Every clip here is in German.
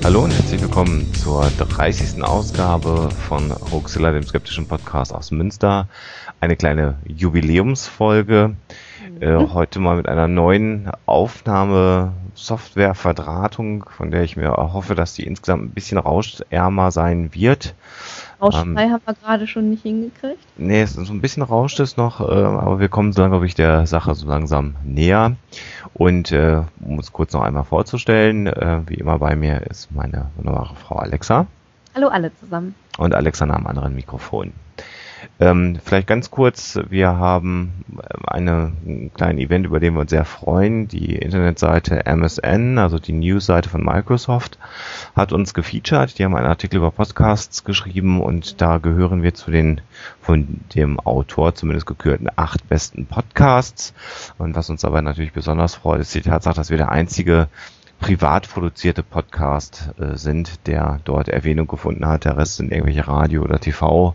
Hallo und herzlich willkommen zur 30. Ausgabe von Hoaxilla, dem skeptischen Podcast aus Münster. Eine kleine Jubiläumsfolge. Heute mal mit einer neuen Aufnahmesoftware-Verdrahtung, von der ich mir hoffe, dass die insgesamt ein bisschen rauschärmer sein wird. Rauschfrei haben wir gerade schon nicht hingekriegt. Nee, so ein bisschen rauscht es noch, aber wir kommen so langsam, glaube ich, der Sache so langsam näher. Und um uns kurz noch einmal vorzustellen, wie immer bei mir ist meine wunderbare Frau Alexa. Hallo alle zusammen. Und Alexa am anderen Mikrofon. Vielleicht ganz kurz, wir haben ein kleines Event, über den wir uns sehr freuen. Die Internetseite MSN, also die Newsseite von Microsoft, hat uns gefeatured. Die haben einen Artikel über Podcasts geschrieben und da gehören wir zu den von dem Autor zumindest gekürten 8 besten Podcasts. Und was uns aber natürlich besonders freut, ist die Tatsache, dass wir der einzige privat produzierte Podcast sind, der dort Erwähnung gefunden hat. Der Rest sind irgendwelche Radio- oder TV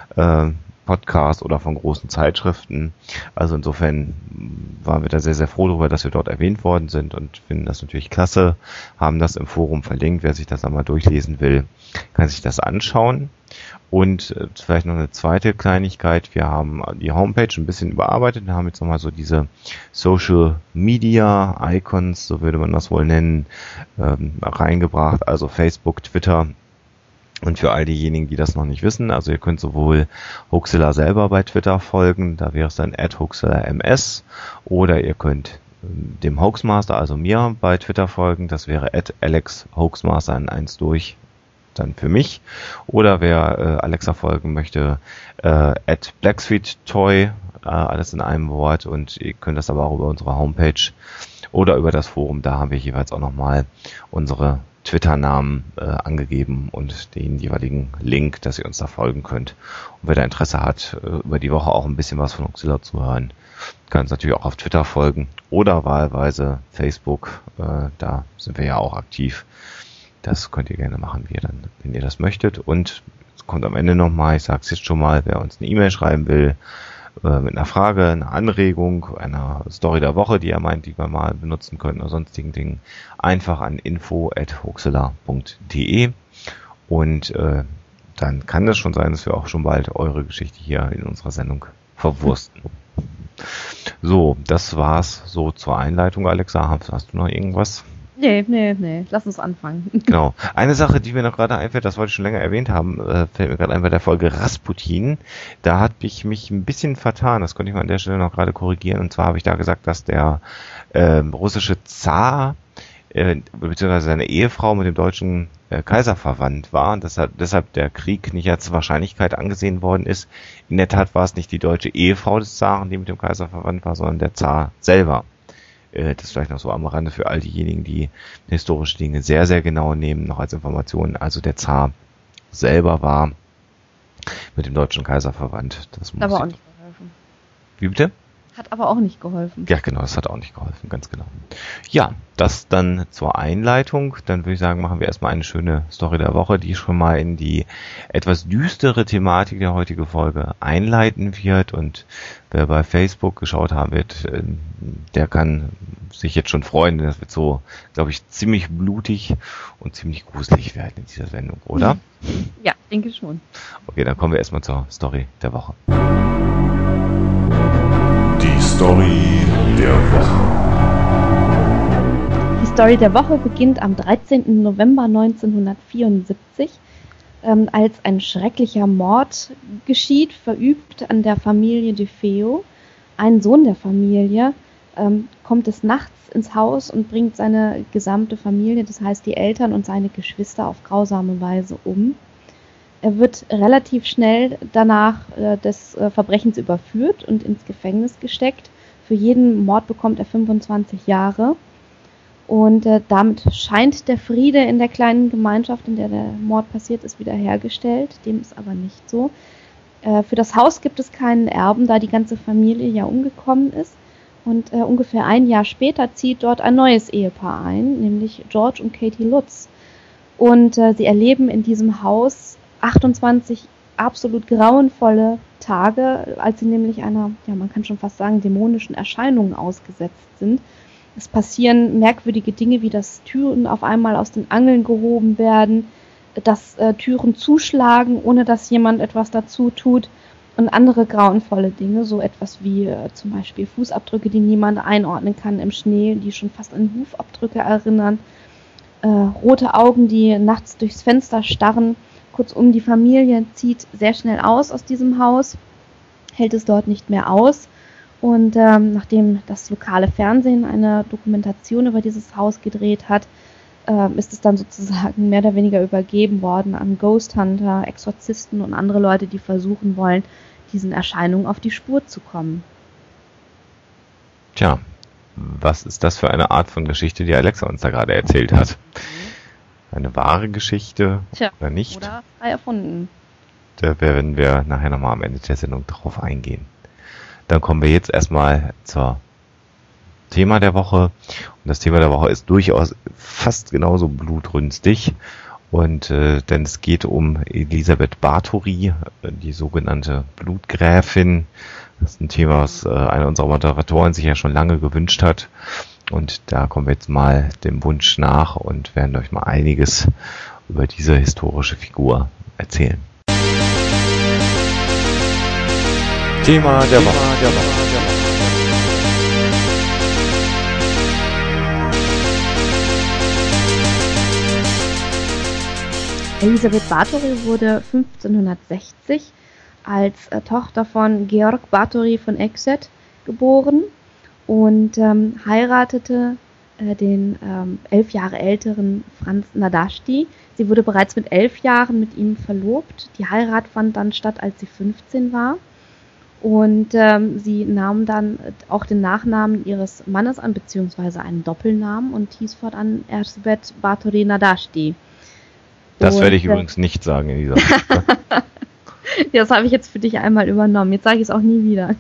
Podcasts oder von großen Zeitschriften. Also insofern waren wir da sehr, sehr froh darüber, dass wir dort erwähnt worden sind und finden das natürlich klasse, haben das im Forum verlinkt. Wer sich das einmal durchlesen will, kann sich das anschauen. Und vielleicht noch eine zweite Kleinigkeit. Wir haben die Homepage ein bisschen überarbeitet. Wir haben jetzt nochmal so diese Social Media Icons, so würde man das wohl nennen, reingebracht. Also Facebook, Twitter. Und für all diejenigen, die das noch nicht wissen, also ihr könnt sowohl Hoaxilla selber bei Twitter folgen, da wäre es dann @hoaxilla_ms, oder ihr könnt dem Hoaxmaster, also mir, bei Twitter folgen, das wäre @alexhoaxmaster in 1 durch, dann für mich. Oder wer Alexa folgen möchte, @blacksweettoy, alles in einem Wort, und ihr könnt das aber auch über unsere Homepage oder über das Forum, da haben wir jeweils auch nochmal unsere Twitter-Namen angegeben und den jeweiligen Link, dass ihr uns da folgen könnt. Und wer da Interesse hat, über die Woche auch ein bisschen was von Hoaxilla zu hören, kann uns natürlich auch auf Twitter folgen oder wahlweise Facebook. Da sind wir ja auch aktiv. Das könnt ihr gerne machen, wenn ihr das möchtet. Und es kommt am Ende nochmal, ich sage es jetzt schon mal, wer uns eine E-Mail schreiben will, mit einer Frage, einer Anregung, einer Story der Woche, die er meint, die wir mal benutzen könnten oder sonstigen Dingen, einfach an info@hoaxilla.de und dann kann es schon sein, dass wir auch schon bald eure Geschichte hier in unserer Sendung verwursten. So, das war's so zur Einleitung, Alexa. Hast du noch irgendwas? Nee. Lass uns anfangen. Genau. Eine Sache, die mir noch gerade einfällt, das wollte ich schon länger erwähnt haben, fällt mir gerade ein bei der Folge Rasputin. Da habe ich mich ein bisschen vertan. Das konnte ich mal an der Stelle noch gerade korrigieren. Und zwar habe ich da gesagt, dass der russische Zar beziehungsweise seine Ehefrau mit dem deutschen Kaiser verwandt war und deshalb der Krieg nicht als Wahrscheinlichkeit angesehen worden ist. In der Tat war es nicht die deutsche Ehefrau des Zaren, die mit dem Kaiser verwandt war, sondern der Zar selber. Das ist vielleicht noch so am Rande für all diejenigen, die historische Dinge sehr, sehr genau nehmen, noch als Information. Also der Zar selber war mit dem deutschen Kaiser verwandt. Das hat aber auch nicht geholfen. Wie bitte? Hat aber auch nicht geholfen. Ja, genau, das hat auch nicht geholfen, ganz genau. Ja, das dann zur Einleitung. Dann würde ich sagen, machen wir erstmal eine schöne Story der Woche, die schon mal in die etwas düstere Thematik der heutigen Folge einleiten wird. Und wer bei Facebook geschaut haben wird, der kann sich jetzt schon freuen, denn das wird so, glaube ich, ziemlich blutig und ziemlich gruselig werden in dieser Sendung, oder? Ja, denke schon. Okay, dann kommen wir erstmal zur Story der Woche. Die Story der Woche. Die Story der Woche beginnt am 13. November 1974, als ein schrecklicher Mord geschieht, verübt an der Familie DeFeo. Ein Sohn der Familie kommt des Nachts ins Haus und bringt seine gesamte Familie, das heißt die Eltern und seine Geschwister, auf grausame Weise um. Er wird relativ schnell danach des Verbrechens überführt und ins Gefängnis gesteckt. Für jeden Mord bekommt er 25 Jahre. Und damit scheint der Friede in der kleinen Gemeinschaft, in der der Mord passiert ist, wiederhergestellt. Dem ist aber nicht so. Für das Haus gibt es keinen Erben, da die ganze Familie ja umgekommen ist. Und ungefähr ein Jahr später zieht dort ein neues Ehepaar ein, nämlich George und Katie Lutz. Und sie erleben in diesem Haus 28 absolut grauenvolle Tage, als sie nämlich einer, ja man kann schon fast sagen, dämonischen Erscheinung ausgesetzt sind. Es passieren merkwürdige Dinge, wie dass Türen auf einmal aus den Angeln gehoben werden, dass Türen zuschlagen, ohne dass jemand etwas dazu tut, und andere grauenvolle Dinge, so etwas wie zum Beispiel Fußabdrücke, die niemand einordnen kann im Schnee, die schon fast an Hufabdrücke erinnern, rote Augen, die nachts durchs Fenster starren. Kurzum, die Familie zieht sehr schnell aus diesem Haus, hält es dort nicht mehr aus. Und nachdem das lokale Fernsehen eine Dokumentation über dieses Haus gedreht hat, ist es dann sozusagen mehr oder weniger übergeben worden an Ghost Hunter, Exorzisten und andere Leute, die versuchen wollen, diesen Erscheinungen auf die Spur zu kommen. Tja, was ist das für eine Art von Geschichte, die Alexa uns da gerade erzählt hat? Eine wahre Geschichte oder nicht? Oder frei erfunden. Da werden wir nachher nochmal am Ende der Sendung drauf eingehen. Dann kommen wir jetzt erstmal zur Thema der Woche. Und das Thema der Woche ist durchaus fast genauso blutrünstig. Und denn es geht um Elisabeth Bathory, die sogenannte Blutgräfin. Das ist ein Thema, was einer unserer Moderatoren sich ja schon lange gewünscht hat. Und da kommen wir jetzt mal dem Wunsch nach und werden euch mal einiges über diese historische Figur erzählen. Thema der Woche. Elisabeth Bathory wurde 1560 als Tochter von Georg Bathory von Exet geboren und heiratete den 11 Jahre älteren Franz Nadasti. Sie wurde bereits mit 11 Jahren mit ihm verlobt. Die Heirat fand dann statt, als sie 15 war. Und sie nahm dann auch den Nachnamen ihres Mannes an, beziehungsweise einen Doppelnamen, und hieß fortan Elisabeth Bathory Nadasti. Das werde ich übrigens nicht sagen in dieser Folge. Das habe ich jetzt für dich einmal übernommen. Jetzt sage ich es auch nie wieder.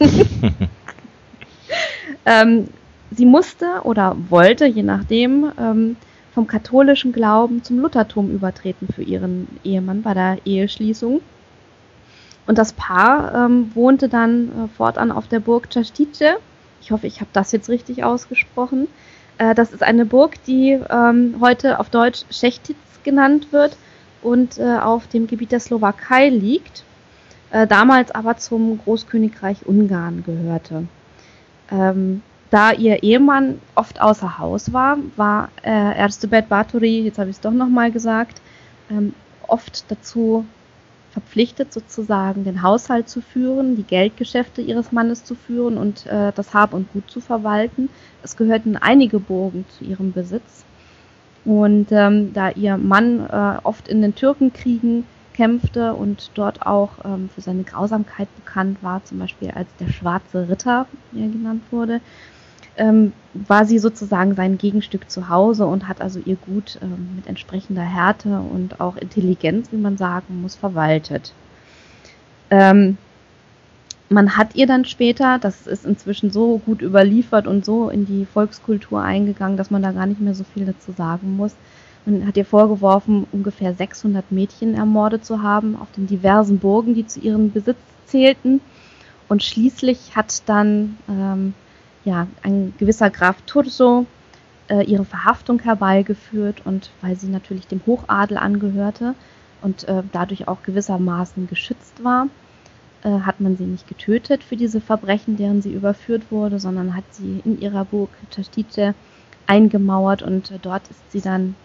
Sie musste oder wollte, je nachdem, vom katholischen Glauben zum Luthertum übertreten für ihren Ehemann bei der Eheschließung. Und das Paar wohnte dann fortan auf der Burg Častice. Ich hoffe, ich habe das jetzt richtig ausgesprochen. Das ist eine Burg, die heute auf Deutsch Šechtic genannt wird und auf dem Gebiet der Slowakei liegt, damals aber zum Großkönigreich Ungarn gehörte. Da ihr Ehemann oft außer Haus war, war Elisabeth Bathory, jetzt habe ich es doch nochmal gesagt, oft dazu verpflichtet, sozusagen den Haushalt zu führen, die Geldgeschäfte ihres Mannes zu führen und das Hab und Gut zu verwalten. Es gehörten einige Burgen zu ihrem Besitz. Und da ihr Mann oft in den Türkenkriegen kämpfte und dort auch für seine Grausamkeit bekannt war, zum Beispiel als der Schwarze Ritter, wie er genannt wurde, war sie sozusagen sein Gegenstück zu Hause und hat also ihr Gut mit entsprechender Härte und auch Intelligenz, wie man sagen muss, verwaltet. Man hat ihr dann später, das ist inzwischen so gut überliefert und so in die Volkskultur eingegangen, dass man da gar nicht mehr so viel dazu sagen muss. Man hat ihr vorgeworfen, ungefähr 600 Mädchen ermordet zu haben auf den diversen Burgen, die zu ihrem Besitz zählten. Und schließlich hat dann ein gewisser Graf Turzo ihre Verhaftung herbeigeführt, und weil sie natürlich dem Hochadel angehörte und dadurch auch gewissermaßen geschützt war, hat man sie nicht getötet für diese Verbrechen, deren sie überführt wurde, sondern hat sie in ihrer Burg Častice eingemauert, und dort ist sie dann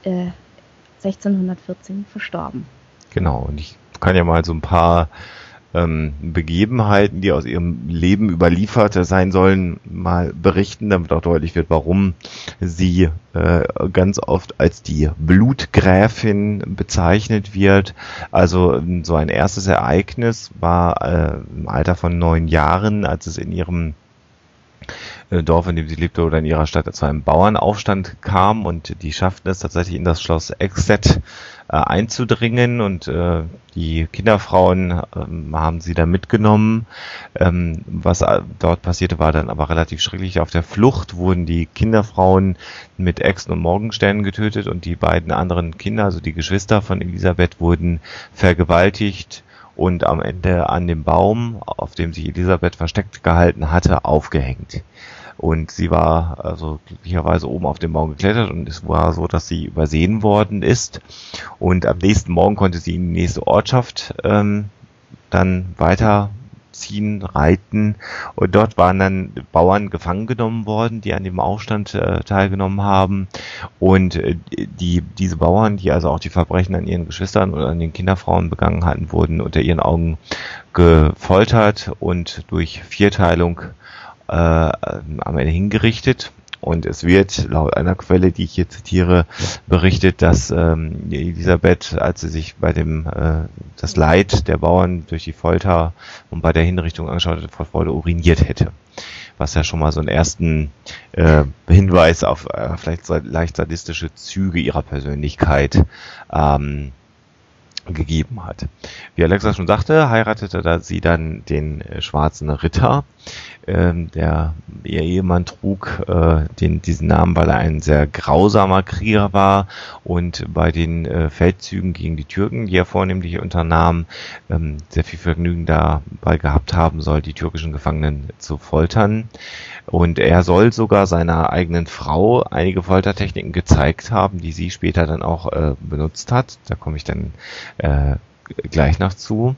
1614 verstorben. Genau, und ich kann ja mal so ein paar Begebenheiten, die aus ihrem Leben überliefert sein sollen, mal berichten, damit auch deutlich wird, warum sie ganz oft als die Blutgräfin bezeichnet wird. Also so ein erstes Ereignis war im Alter von 9 Jahren, als es in ihrem Dorf, in dem sie lebte, oder in ihrer Stadt zu einem Bauernaufstand kam, und die schafften es tatsächlich in das Schloss Exet einzudringen, und die Kinderfrauen haben sie da mitgenommen. Was dort passierte, war dann aber relativ schrecklich. Auf der Flucht wurden die Kinderfrauen mit Äxten und Morgensternen getötet, und die beiden anderen Kinder, also die Geschwister von Elisabeth, wurden vergewaltigt und am Ende an dem Baum, auf dem sich Elisabeth versteckt gehalten hatte, aufgehängt. Und sie war also glücklicherweise oben auf den Baum geklettert und es war so, dass sie übersehen worden ist. Und am nächsten Morgen konnte sie in die nächste Ortschaft dann weiterziehen, reiten. Und dort waren dann Bauern gefangen worden, die an dem Aufstand teilgenommen haben. Und diese Bauern, die also auch die Verbrechen an ihren Geschwistern oder an den Kinderfrauen begangen hatten, wurden unter ihren Augen gefoltert und durch Vierteilung am Ende hingerichtet. Und es wird laut einer Quelle, die ich hier zitiere, berichtet, dass Elisabeth, als sie sich bei das Leid der Bauern durch die Folter und bei der Hinrichtung angeschaut hat, vor Freude uriniert hätte. Was ja schon mal so einen ersten Hinweis auf vielleicht leicht sadistische Züge ihrer Persönlichkeit gegeben hat. Wie Alexa schon sagte, heiratete sie dann den schwarzen Ritter. Ihr Ehemann trug diesen Namen, weil er ein sehr grausamer Krieger war und bei den Feldzügen gegen die Türken, die er vornehmlich unternahm, sehr viel Vergnügen dabei gehabt haben soll, die türkischen Gefangenen zu foltern. Und er soll sogar seiner eigenen Frau einige Foltertechniken gezeigt haben, die sie später dann auch benutzt hat. Da komme ich dann gleich noch zu.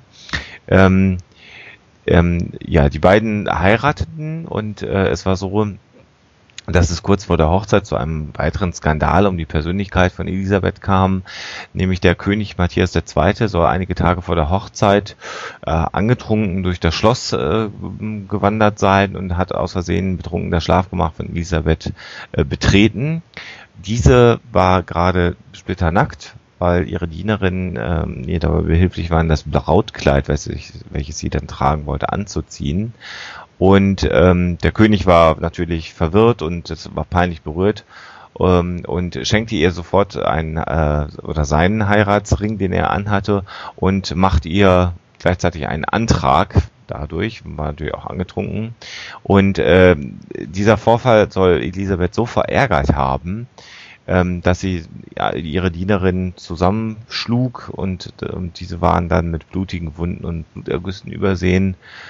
Die beiden heirateten und es war so, dass es kurz vor der Hochzeit zu einem weiteren Skandal um die Persönlichkeit von Elisabeth kam, nämlich der König Matthias II. Soll einige Tage vor der Hochzeit angetrunken durch das Schloss gewandert sein und hat aus Versehen betrunken das Schlafgemach von Elisabeth betreten. Diese war gerade splitternackt, weil ihre Dienerinnen ihr dabei behilflich waren, das Brautkleid, welches sie dann tragen wollte, anzuziehen. Und der König war natürlich verwirrt und es war peinlich berührt und schenkte ihr sofort seinen Heiratsring, den er anhatte, und machte ihr gleichzeitig einen Antrag. Dadurch war natürlich auch angetrunken. Und dieser Vorfall soll Elisabeth so verärgert haben, dass sie ihre Dienerin zusammenschlug und diese waren dann mit blutigen Wunden und Blutergüssen übersehen.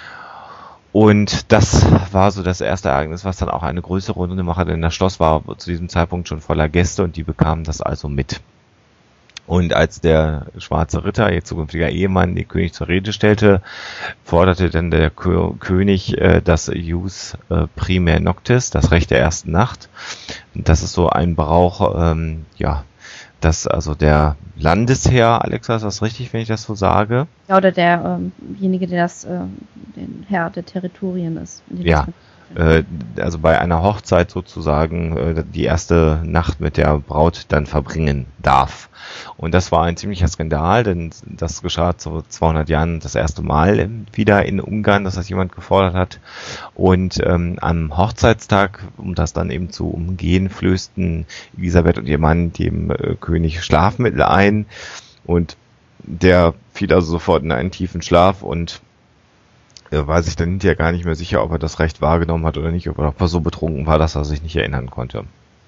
Und das war so das erste Ereignis, was dann auch eine größere Runde machte, denn das Schloss war zu diesem Zeitpunkt schon voller Gäste und die bekamen das also mit. Und als der schwarze Ritter, ihr zukünftiger Ehemann, den König zur Rede stellte, forderte dann der König das Ius Primae Noctis, das Recht der ersten Nacht. Und das ist so ein Brauch, dass also der Landesherr, Alexa, ist das richtig, wenn ich das so sage? Ja, oder derjenige, der den Herr der Territorien ist. Ja, also bei einer Hochzeit sozusagen die erste Nacht mit der Braut dann verbringen darf. Und das war ein ziemlicher Skandal, denn das geschah vor 200 Jahren das erste Mal wieder in Ungarn, dass das jemand gefordert hat. Und am Hochzeitstag, um das dann eben zu umgehen, flößten Elisabeth und ihr Mann dem König Schlafmittel ein. Und der fiel also sofort in einen tiefen Schlaf und war sich dann hinterher gar nicht mehr sicher, ob er das Recht wahrgenommen hat oder nicht, ob er so betrunken war, dass er sich nicht erinnern konnte.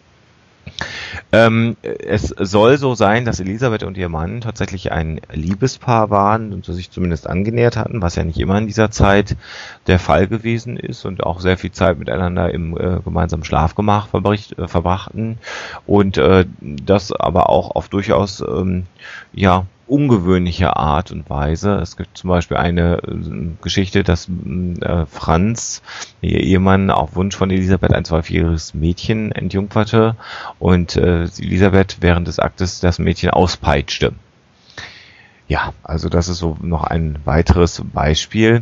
Es soll so sein, dass Elisabeth und ihr Mann tatsächlich ein Liebespaar waren und sich zumindest angenähert hatten, was ja nicht immer in dieser Zeit der Fall gewesen ist und auch sehr viel Zeit miteinander im gemeinsamen Schlafgemach verbrachten und das aber auch auf durchaus ungewöhnliche Art und Weise. Es gibt zum Beispiel eine Geschichte, dass Franz, ihr Ehemann, auf Wunsch von Elisabeth ein 12-jähriges Mädchen entjungferte und Elisabeth während des Aktes das Mädchen auspeitschte. Ja, also das ist so noch ein weiteres Beispiel,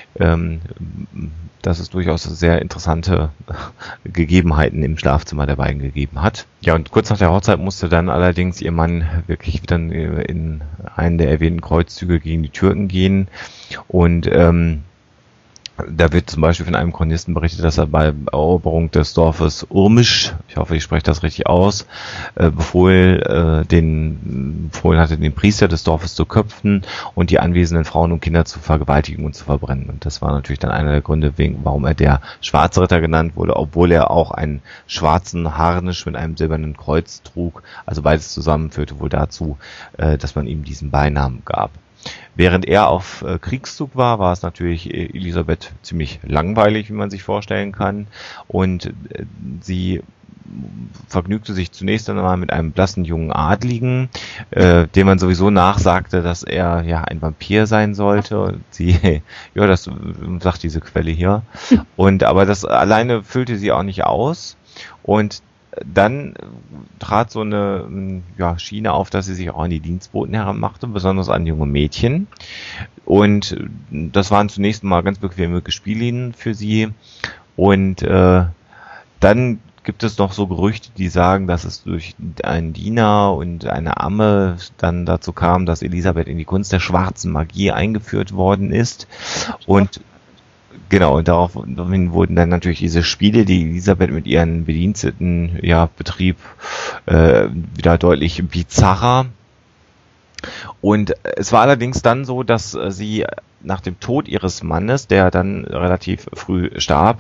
dass es durchaus sehr interessante Gegebenheiten im Schlafzimmer der beiden gegeben hat. Ja, und kurz nach der Hochzeit musste dann allerdings ihr Mann wirklich wieder in einen der erwähnten Kreuzzüge gegen die Türken gehen und da wird zum Beispiel von einem Chronisten berichtet, dass er bei Eroberung des Dorfes Urmisch, ich hoffe, ich spreche das richtig aus, befohlen hatte, den Priester des Dorfes zu köpfen und die anwesenden Frauen und Kinder zu vergewaltigen und zu verbrennen. Und das war natürlich dann einer der Gründe, warum er der Schwarze Ritter genannt wurde, obwohl er auch einen schwarzen Harnisch mit einem silbernen Kreuz trug. Also beides zusammenführte wohl dazu, dass man ihm diesen Beinamen gab. Während er auf Kriegszug war, war es natürlich Elisabeth ziemlich langweilig, wie man sich vorstellen kann. Und sie vergnügte sich zunächst einmal mit einem blassen jungen Adligen, dem man sowieso nachsagte, dass er ja ein Vampir sein sollte. Und sie, ja, das sagt diese Quelle hier. Aber das alleine füllte sie auch nicht aus. Und dann trat so eine Schiene auf, dass sie sich auch an die Dienstboten heranmachte, besonders an junge Mädchen. Und das waren zunächst mal ganz bequeme Gespielinnen für sie. Und dann gibt es noch so Gerüchte, die sagen, dass es durch einen Diener und eine Amme dann dazu kam, dass Elisabeth in die Kunst der schwarzen Magie eingeführt worden ist. Und genau, und daraufhin wurden dann natürlich diese Spiele, die Elisabeth mit ihren Bediensteten betrieb, wieder deutlich bizarrer. Und es war allerdings dann so, dass sie nach dem Tod ihres Mannes, der dann relativ früh starb,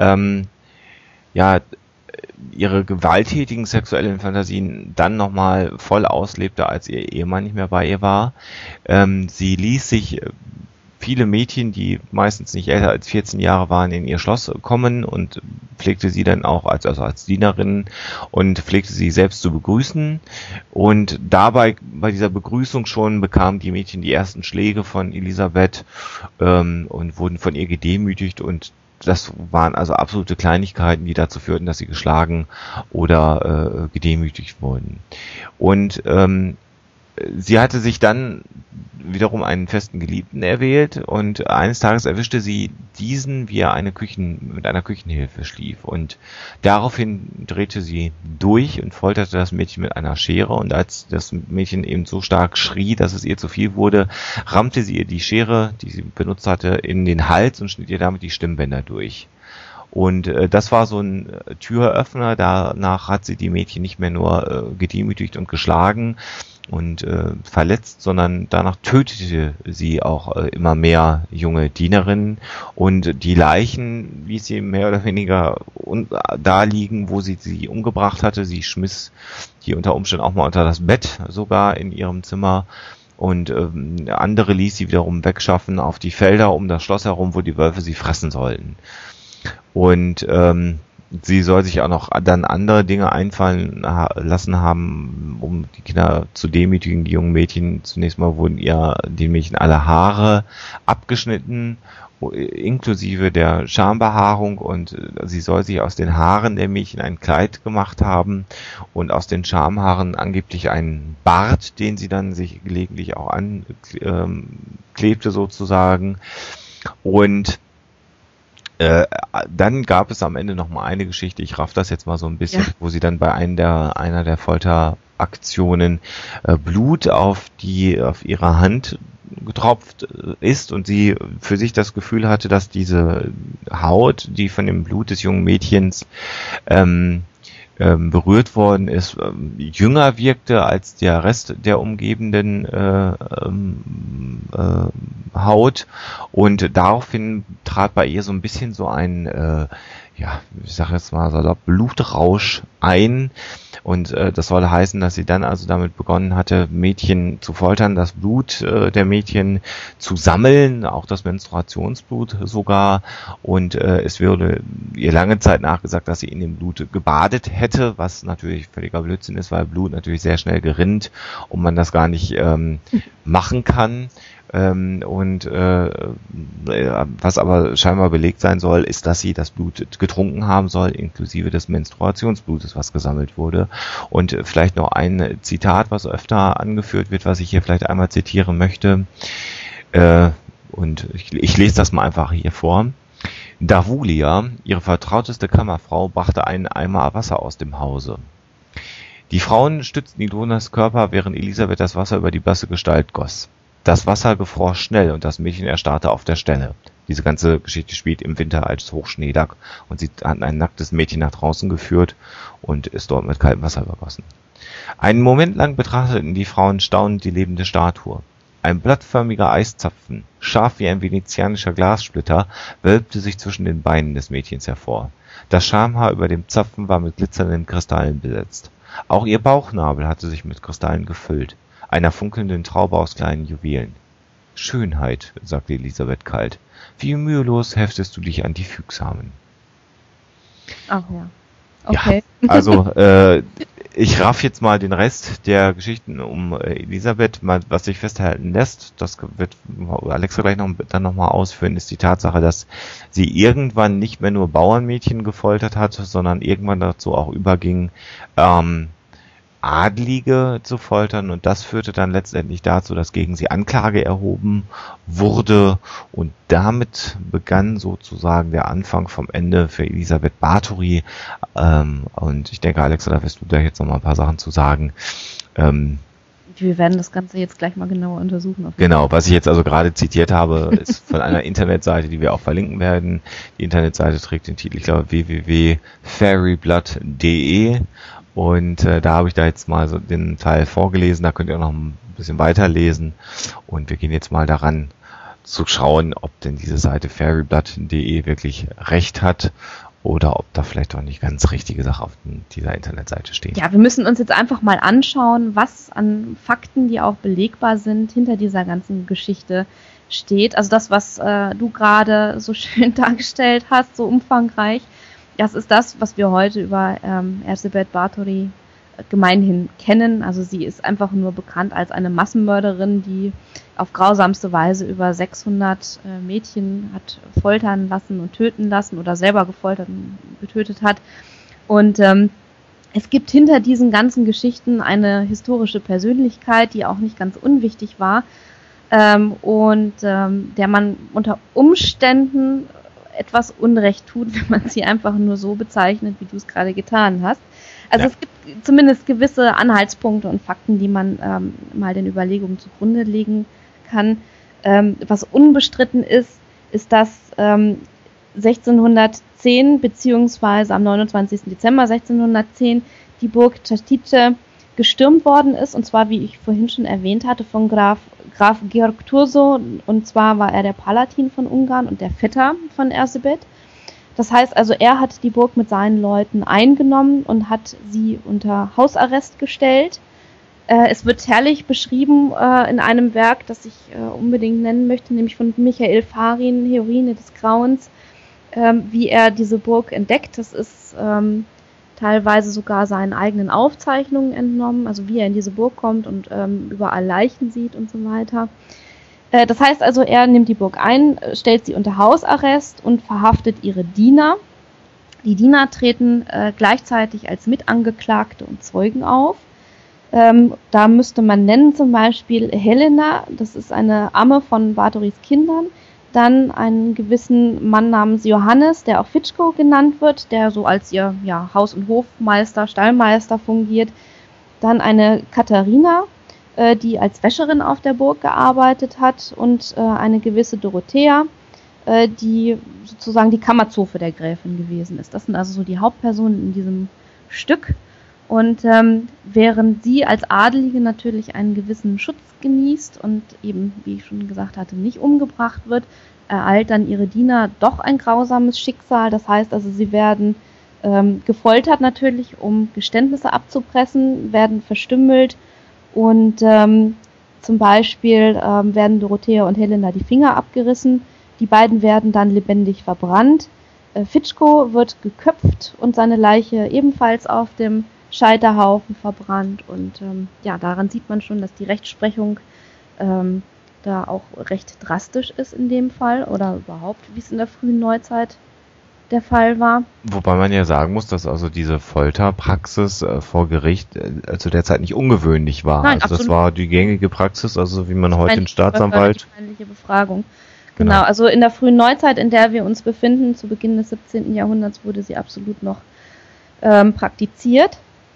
ihre gewalttätigen sexuellen Fantasien dann nochmal voll auslebte, als ihr Ehemann nicht mehr bei ihr war. Sie ließ sich viele Mädchen, die meistens nicht älter als 14 Jahre waren, in ihr Schloss kommen und pflegte sie dann auch als Dienerin und pflegte sie selbst zu begrüßen. Und dabei, bei dieser Begrüßung schon, bekamen die Mädchen die ersten Schläge von Elisabeth und wurden von ihr gedemütigt, und das waren also absolute Kleinigkeiten, die dazu führten, dass sie geschlagen oder gedemütigt wurden. Und sie hatte sich dann wiederum einen festen Geliebten erwählt, und eines Tages erwischte sie diesen, wie er mit einer Küchenhilfe schlief, und daraufhin drehte sie durch und folterte das Mädchen mit einer Schere, und als das Mädchen eben so stark schrie, dass es ihr zu viel wurde, rammte sie ihr die Schere, die sie benutzt hatte, in den Hals und schnitt ihr damit die Stimmbänder durch. Und das war so ein Türöffner. Danach hat sie die Mädchen nicht mehr nur gedemütigt und geschlagen und verletzt, sondern danach tötete sie auch immer mehr junge Dienerinnen, und die Leichen ließ sie mehr oder weniger da liegen, wo sie umgebracht hatte. Sie schmiss die unter Umständen auch mal unter das Bett, sogar in ihrem Zimmer. Und andere ließ sie wiederum wegschaffen auf die Felder um das Schloss herum, wo die Wölfe sie fressen sollten. Und sie soll sich auch noch dann andere Dinge einfallen lassen haben, um die Kinder zu demütigen. Die jungen Mädchen, zunächst mal wurden den Mädchen alle Haare abgeschnitten, inklusive der Schambehaarung, und sie soll sich aus den Haaren der Mädchen ein Kleid gemacht haben und aus den Schamhaaren angeblich einen Bart, den sie dann sich gelegentlich auch anklebte sozusagen. Und dann gab es am Ende noch mal eine Geschichte, ich raff das jetzt mal so ein bisschen, wo sie dann bei einer der Folteraktionen Blut auf ihre Hand getropft ist und sie für sich das Gefühl hatte, dass diese Haut, die von dem Blut des jungen Mädchens berührt worden ist, jünger wirkte als der Rest der umgebenden Haut, und daraufhin trat bei ihr so ein bisschen so ein ich sage jetzt mal salopp, Blutrausch ein, und das soll heißen, dass sie dann also damit begonnen hatte, Mädchen zu foltern, das Blut der Mädchen zu sammeln, auch das Menstruationsblut sogar, und es wurde ihr lange Zeit nachgesagt, dass sie in dem Blut gebadet hätte, was natürlich völliger Blödsinn ist, weil Blut natürlich sehr schnell gerinnt und man das gar nicht machen kann. Was aber scheinbar belegt sein soll, ist, dass sie das Blut getrunken haben soll, inklusive des Menstruationsblutes, was gesammelt wurde. Und vielleicht noch ein Zitat, was öfter angeführt wird, was ich hier vielleicht einmal zitieren möchte. Und ich lese das mal einfach hier vor. Davulia, ihre vertrauteste Kammerfrau, brachte einen Eimer Wasser aus dem Hause. Die Frauen stützten Ilonas Körper, während Elisabeth das Wasser über die blasse Gestalt goss. Das Wasser gefror schnell und das Mädchen erstarrte auf der Stelle. Diese ganze Geschichte spielt im Winter, als Hochschnee lag, und sie hatten ein nacktes Mädchen nach draußen geführt und ist dort mit kaltem Wasser übergossen. Einen Moment lang betrachteten die Frauen staunend die lebende Statue. Ein blattförmiger Eiszapfen, scharf wie ein venezianischer Glassplitter, wölbte sich zwischen den Beinen des Mädchens hervor. Das Schamhaar über dem Zapfen war mit glitzernden Kristallen besetzt. Auch ihr Bauchnabel hatte sich mit Kristallen gefüllt, einer funkelnden Traube aus kleinen Juwelen. Schönheit, sagte Elisabeth kalt. Wie mühelos heftest du dich an die Fügsamen. Ach ja. Okay. Ja, also ich raff jetzt mal den Rest der Geschichten um Elisabeth. Was sich festhalten lässt, das wird Alexa gleich dann nochmal ausführen, ist die Tatsache, dass sie irgendwann nicht mehr nur Bauernmädchen gefoltert hat, sondern irgendwann dazu auch überging, Adlige zu foltern, und das führte dann letztendlich dazu, dass gegen sie Anklage erhoben wurde, und damit begann sozusagen der Anfang vom Ende für Elisabeth Bathory, und ich denke, Alexa, da wirst du da jetzt noch mal ein paar Sachen zu sagen. Wir werden das Ganze jetzt gleich mal genauer untersuchen. Genau, was ich jetzt also gerade zitiert habe, ist von einer Internetseite, die wir auch verlinken werden. Die Internetseite trägt den Titel, ich glaube, www.fairyblood.de. Und da habe ich da jetzt mal so den Teil vorgelesen, da könnt ihr auch noch ein bisschen weiterlesen. Und wir gehen jetzt mal daran zu schauen, ob denn diese Seite fairyblood.de wirklich recht hat oder ob da vielleicht auch nicht ganz richtige Sachen auf dieser Internetseite stehen. Ja, wir müssen uns jetzt einfach mal anschauen, was an Fakten, die auch belegbar sind, hinter dieser ganzen Geschichte steht. Also das, was du gerade so schön dargestellt hast, so umfangreich, das ist das, was wir heute über Elisabeth Bathory gemeinhin kennen. Also sie ist einfach nur bekannt als eine Massenmörderin, die auf grausamste Weise über 600 Mädchen hat foltern lassen und töten lassen oder selber gefoltert und getötet hat. Und es gibt hinter diesen ganzen Geschichten eine historische Persönlichkeit, die auch nicht ganz unwichtig war, der man unter Umständen etwas Unrecht tut, wenn man sie einfach nur so bezeichnet, wie du es gerade getan hast. Also ja. Es gibt zumindest gewisse Anhaltspunkte und Fakten, die man mal den Überlegungen zugrunde legen kann. Was unbestritten ist, dass 1610 beziehungsweise am 29. Dezember 1610 die Burg Častice gestürmt worden ist, und zwar, wie ich vorhin schon erwähnt hatte, von Graf Georg Thurzo, und zwar war er der Palatin von Ungarn und der Vetter von Erzsébet. Das heißt also, er hat die Burg mit seinen Leuten eingenommen und hat sie unter Hausarrest gestellt. Es wird herrlich beschrieben in einem Werk, das ich unbedingt nennen möchte, nämlich von Michael Farin, Heroine des Grauens, wie er diese Burg entdeckt. Das ist teilweise sogar seinen eigenen Aufzeichnungen entnommen, also wie er in diese Burg kommt und überall Leichen sieht und so weiter. Das heißt also, er nimmt die Burg ein, stellt sie unter Hausarrest und verhaftet ihre Diener. Die Diener treten gleichzeitig als Mitangeklagte und Zeugen auf. Da müsste man nennen zum Beispiel Helena, das ist eine Amme von Bathorys Kindern, dann einen gewissen Mann namens Johannes, der auch Fitschko genannt wird, der so als ihr Haus- und Hofmeister, Stallmeister fungiert. Dann eine Katharina, die als Wäscherin auf der Burg gearbeitet hat, und eine gewisse Dorothea, die sozusagen die Kammerzofe der Gräfin gewesen ist. Das sind also so die Hauptpersonen in diesem Stück. Und während sie als Adelige natürlich einen gewissen Schutz genießt und eben, wie ich schon gesagt hatte, nicht umgebracht wird, ereilt dann ihre Diener doch ein grausames Schicksal. Das heißt also, sie werden gefoltert natürlich, um Geständnisse abzupressen, werden verstümmelt, und zum Beispiel werden Dorothea und Helena die Finger abgerissen. Die beiden werden dann lebendig verbrannt. Fitschko wird geköpft und seine Leiche ebenfalls auf dem Scheiterhaufen verbrannt, und daran sieht man schon, dass die Rechtsprechung da auch recht drastisch ist in dem Fall, oder überhaupt, wie es in der frühen Neuzeit der Fall war. Wobei man ja sagen muss, dass also diese Folterpraxis vor Gericht zu der Zeit nicht ungewöhnlich war. Nein, also das war die gängige Praxis, also wie man heute den Staatsanwalt... Die Befragung. Genau, also in der frühen Neuzeit, in der wir uns befinden, zu Beginn des 17. Jahrhunderts, wurde sie absolut noch praktiziert.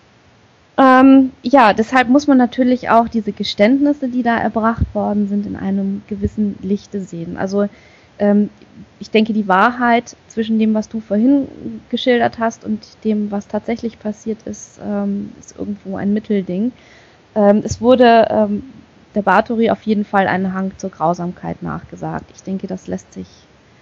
Deshalb muss man natürlich auch diese Geständnisse, die da erbracht worden sind, in einem gewissen Lichte sehen. Also ich denke, die Wahrheit zwischen dem, was du vorhin geschildert hast, und dem, was tatsächlich passiert ist, ist irgendwo ein Mittelding. Es wurde der Bathory auf jeden Fall einen Hang zur Grausamkeit nachgesagt. Ich denke, das lässt sich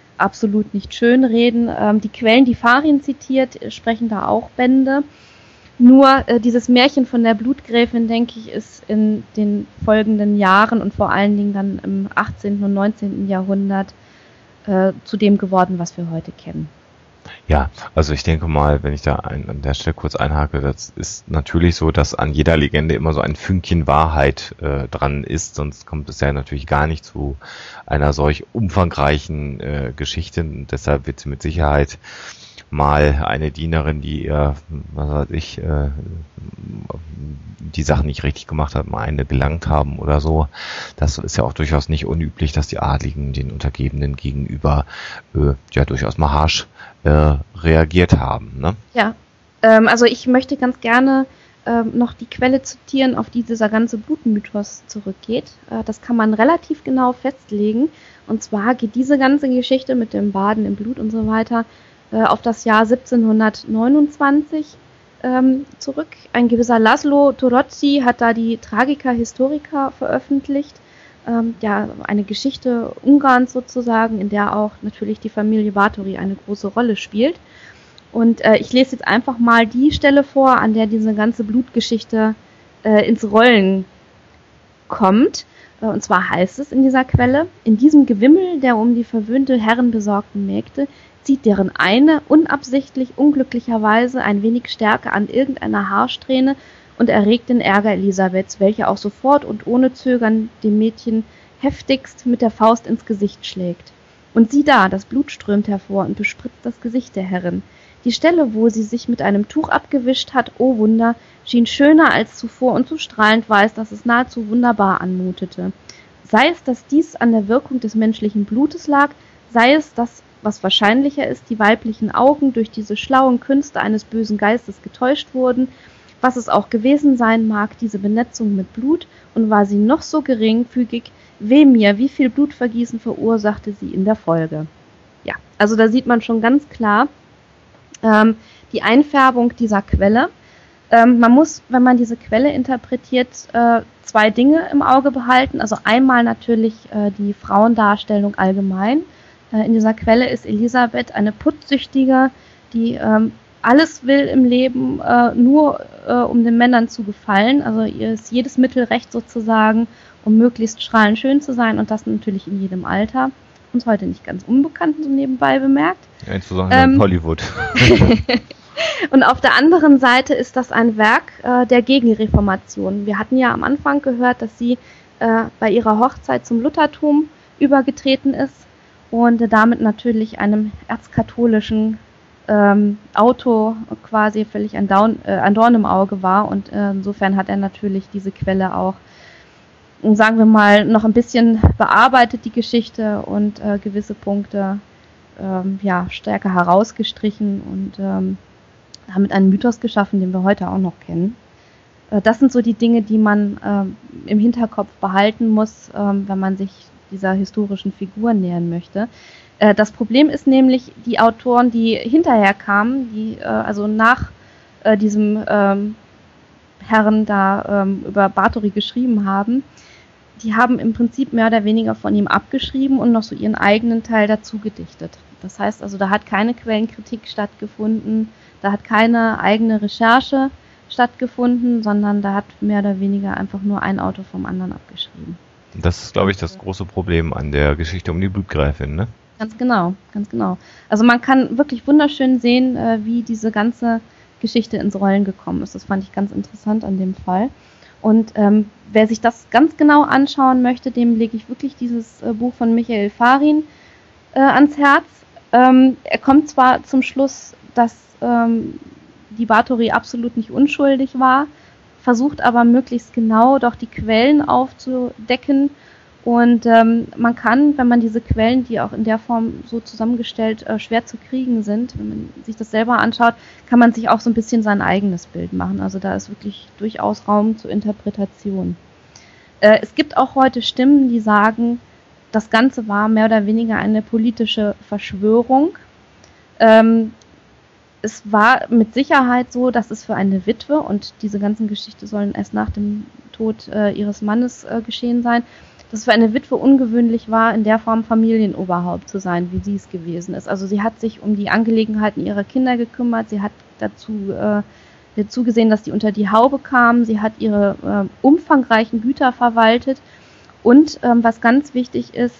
absolut nicht schönreden. Die Quellen, die Farin zitiert, sprechen da auch Bände. Nur dieses Märchen von der Blutgräfin, denke ich, ist in den folgenden Jahren und vor allen Dingen dann im 18. und 19. Jahrhundert zu dem geworden, was wir heute kennen. Ja, also ich denke mal, wenn ich da an der Stelle kurz einhake, das ist natürlich so, dass an jeder Legende immer so ein Fünkchen Wahrheit dran ist, sonst kommt es ja natürlich gar nicht zu einer solch umfangreichen Geschichte. Und deshalb wird sie mit Sicherheit mal eine Dienerin, die ihr, was weiß ich, die Sachen nicht richtig gemacht hat, mal eine gelangt haben oder so. Das ist ja auch durchaus nicht unüblich, dass die Adligen den Untergebenen gegenüber ja durchaus mal harsch reagiert haben. Ne? Ja, also ich möchte ganz gerne noch die Quelle zitieren, auf die dieser ganze Blutmythos zurückgeht. Das kann man relativ genau festlegen. Und zwar geht diese ganze Geschichte mit dem Baden im Blut und so weiter auf das Jahr 1729 zurück. Ein gewisser Laszlo Turozzi hat da die Tragica Historica veröffentlicht. Ja, eine Geschichte Ungarns sozusagen, in der auch natürlich die Familie Báthory eine große Rolle spielt. Und ich lese jetzt einfach mal die Stelle vor, an der diese ganze Blutgeschichte ins Rollen kommt. Und zwar heißt es in dieser Quelle: In diesem Gewimmel der um die verwöhnte Herren besorgten Mägde zieht deren eine unabsichtlich unglücklicherweise ein wenig stärker an irgendeiner Haarsträhne und erregt den Ärger Elisabeths, welche auch sofort und ohne Zögern dem Mädchen heftigst mit der Faust ins Gesicht schlägt. Und sieh da, das Blut strömt hervor und bespritzt das Gesicht der Herrin. Die Stelle, wo sie sich mit einem Tuch abgewischt hat, oh Wunder, schien schöner als zuvor und so strahlend weiß, dass es nahezu wunderbar anmutete. Sei es, dass dies an der Wirkung des menschlichen Blutes lag, sei es, dass, was wahrscheinlicher ist, die weiblichen Augen durch diese schlauen Künste eines bösen Geistes getäuscht wurden, was es auch gewesen sein mag, diese Benetzung mit Blut, und war sie noch so geringfügig, weh mir, wie viel Blutvergießen verursachte sie in der Folge. Ja, also da sieht man schon ganz klar die Einfärbung dieser Quelle. Man muss, wenn man diese Quelle interpretiert, zwei Dinge im Auge behalten. Also einmal natürlich die Frauendarstellung allgemein. In dieser Quelle ist Elisabeth eine Putzsüchtige, die alles will im Leben, nur um den Männern zu gefallen. Also ihr ist jedes Mittel recht sozusagen, um möglichst strahlend schön zu sein, und das natürlich in jedem Alter. Uns heute nicht ganz unbekannt, so nebenbei bemerkt. Ja, insbesondere in Hollywood. Und auf der anderen Seite ist das ein Werk der Gegenreformation. Wir hatten ja am Anfang gehört, dass sie bei ihrer Hochzeit zum Luthertum übergetreten ist und damit natürlich einem erzkatholischen Autor quasi völlig ein Dorn im Auge war. Und insofern hat er natürlich diese Quelle auch, sagen wir mal, noch ein bisschen bearbeitet, die Geschichte, und gewisse Punkte stärker herausgestrichen und damit einen Mythos geschaffen, den wir heute auch noch kennen. Das sind so die Dinge, die man im Hinterkopf behalten muss, wenn man sich dieser historischen Figur nähern möchte. Das Problem ist nämlich, die Autoren, die hinterher kamen, die also nach diesem Herren da über Báthory geschrieben haben, die haben im Prinzip mehr oder weniger von ihm abgeschrieben und noch so ihren eigenen Teil dazu gedichtet. Das heißt also, da hat keine Quellenkritik stattgefunden, da hat keine eigene Recherche stattgefunden, sondern da hat mehr oder weniger einfach nur ein Autor vom anderen abgeschrieben. Das ist, glaube ich, das große Problem an der Geschichte um die Blutgräfin, ne? Ganz genau, ganz genau. Also man kann wirklich wunderschön sehen, wie diese ganze Geschichte ins Rollen gekommen ist. Das fand ich ganz interessant an dem Fall. Und wer sich das ganz genau anschauen möchte, dem lege ich wirklich dieses Buch von Michael Farin ans Herz. Er kommt zwar zum Schluss, dass die Báthory absolut nicht unschuldig war, versucht aber möglichst genau doch die Quellen aufzudecken. Und man kann, wenn man diese Quellen, die auch in der Form so zusammengestellt schwer zu kriegen sind, wenn man sich das selber anschaut, kann man sich auch so ein bisschen sein eigenes Bild machen. Also da ist wirklich durchaus Raum zur Interpretation. Es gibt auch heute Stimmen, die sagen, das Ganze war mehr oder weniger eine politische Verschwörung. Es war mit Sicherheit so, dass es für eine Witwe, und diese ganzen Geschichten sollen erst nach dem Tod ihres Mannes geschehen sein, dass es für eine Witwe ungewöhnlich war, in der Form Familienoberhaupt zu sein, wie sie es gewesen ist. Also sie hat sich um die Angelegenheiten ihrer Kinder gekümmert, sie hat dazu Sie hat zugesehen, dass die unter die Haube kamen. Sie hat ihre umfangreichen Güter verwaltet. Und was ganz wichtig ist,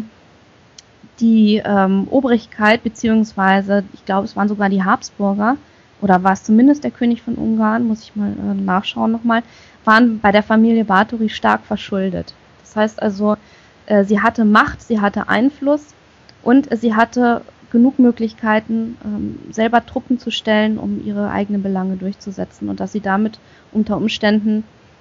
die Obrigkeit, beziehungsweise, ich glaube, es waren sogar die Habsburger, oder war es zumindest der König von Ungarn, muss ich mal nachschauen nochmal, waren bei der Familie Báthory stark verschuldet. Das heißt also, sie hatte Macht, sie hatte Einfluss und sie hatte genug Möglichkeiten, selber Truppen zu stellen, um ihre eigenen Belange durchzusetzen und dass sie damit unter Umständen